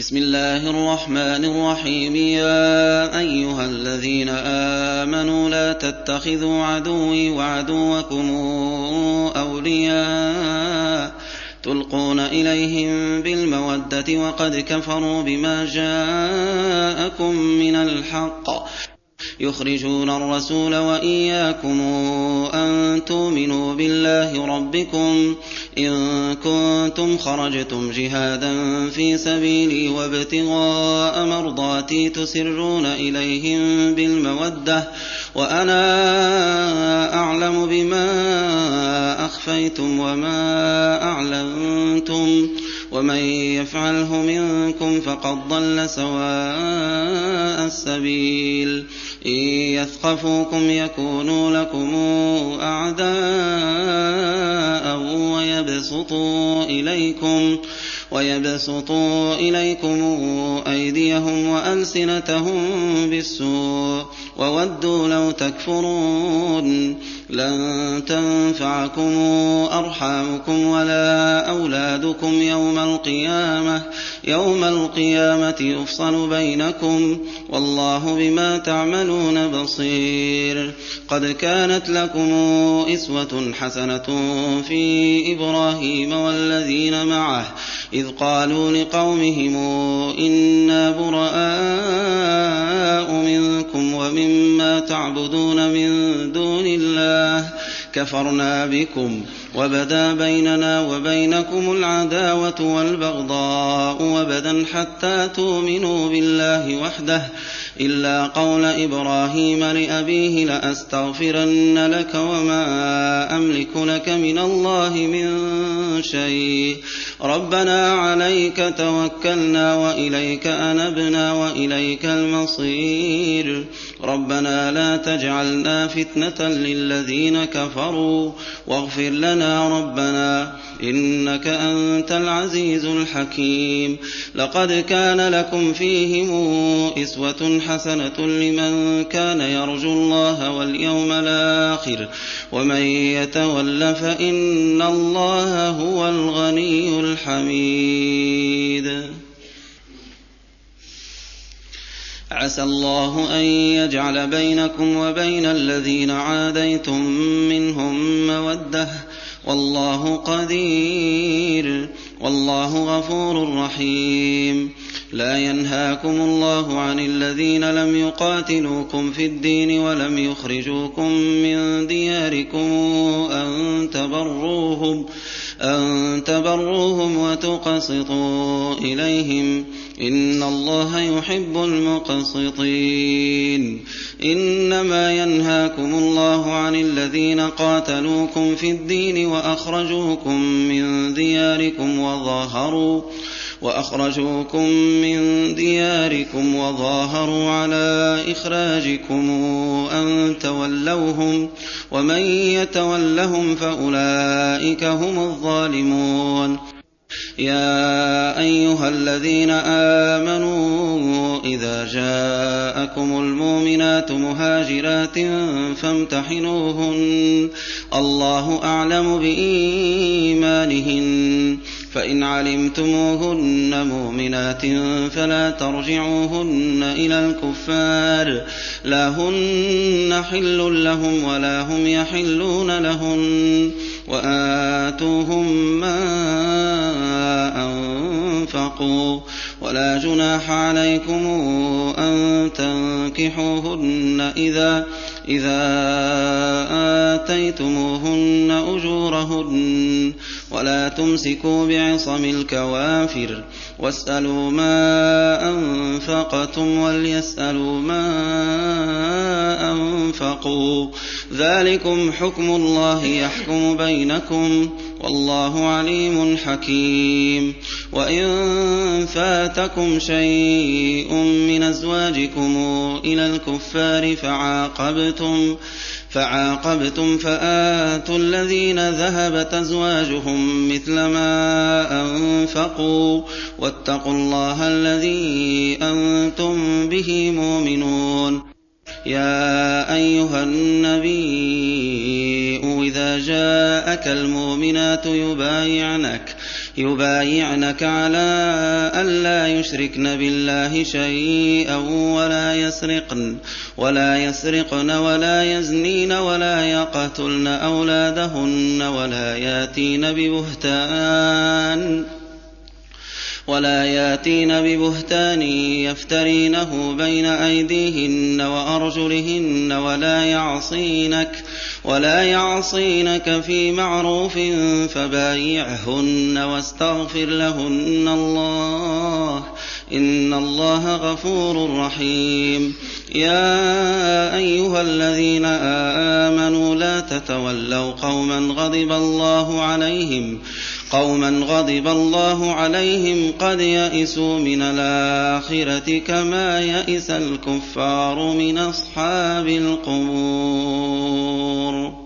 بسم الله الرحمن الرحيم. يا أيها الذين آمنوا لا تتخذوا عدوي وعدوكم أولياء تلقون إليهم بالمودة وقد كفروا بما جاءكم من الحق يخرجون الرسول وإياكم أن تؤمنوا بالله ربكم إن كنتم خرجتم جهادا في سبيلي وابتغاء مرضاتي تسرون إليهم بالمودة وأنا أعلم بما أخفيتم وما أعلنتم ومن يفعله منكم فقد ضل سواء السبيل. إن يثقفوكم يكونوا لكم أعداء ويبسطوا إليكم أيديهم وألسنتهم بالسوء وودوا لو تكفرون. لن تنفعكم أرحامكم ولا أولادكم يوم القيامة يفصل بينكم والله بما تعملون بصير. قد كانت لكم أسوة حسنة في إبراهيم والذين معه إذ قالوا لقومهم إنا براء منكم ومما تعبدون من دون الله كفرنا بكم وبدا بيننا وبينكم العداوة والبغضاء وبدا حتى تؤمنوا بالله وحده إلا قول إبراهيم لأبيه لأستغفرن لك وما أملك لك من الله من شيء ربنا عليك توكلنا وإليك أنبنا وإليك المصير. ربنا لا تجعلنا فتنة للذين كفروا واغفر لنا ربنا إنك أنت العزيز الحكيم. لقد كان لكم فيهم أسوة حسنة لمن كان يرجو الله واليوم الآخر ومن يتول فإن الله هو الغني الحميد. عسى الله أن يجعل بينكم وبين الذين عاديتم منهم مودة والله قدير والله غفور رحيم. لا ينهاكم الله عن الذين لم يقاتلوكم في الدين ولم يخرجوكم من دياركم أن تبروهم وتقسطوا إليهم إن الله يحب المقسطين. إنما ينهاكم الله عن الذين قاتلوكم في الدين وأخرجوكم من دياركم وظاهروا على إخراجكم أن تولوهم ومن يتولهم فأولئك هم الظالمون. يا أيها الذين آمنوا إذا جاءكم المؤمنات مهاجرات فامتحنوهن الله أعلم بإيمانهن فإن علمتموهن مؤمنات فلا ترجعوهن إلى الكفار لا هن حل لهم ولا هم يحلون لهن وآتوهم ما أنفقوا ولا جناح عليكم أن تنكحوهن إذا آتيتموهن أجورهن ولا تمسكوا بعصم الكوافر واسألوا ما أنفقتم وليسألوا ما أنفقوا ذلكم حكم الله يحكم بينكم والله عليم حكيم. وإن فاتكم شيء من أزواجكم إلى الكفار فعاقبتم فآتوا الذين ذهبت أزواجهم مثل ما أنفقوا واتقوا الله الذي أنتم به مؤمنون. يا أيها النبي إذا جاءك المؤمنات يبايعنك على ألا يشركن بالله شيئا ولا يسرقن ولا يزنين ولا يقتلن أولادهن ولا ياتين ببهتان يفترينه بين أيديهن وأرجلهن ولا يعصينك في معروف فبايعهن واستغفر لهن الله إن الله غفور رحيم. يا أيها الذين آمنوا لا تتولوا قوما غضب الله عليهم قد يئسوا من الآخرة كما يئس الكفار من أصحاب القبور.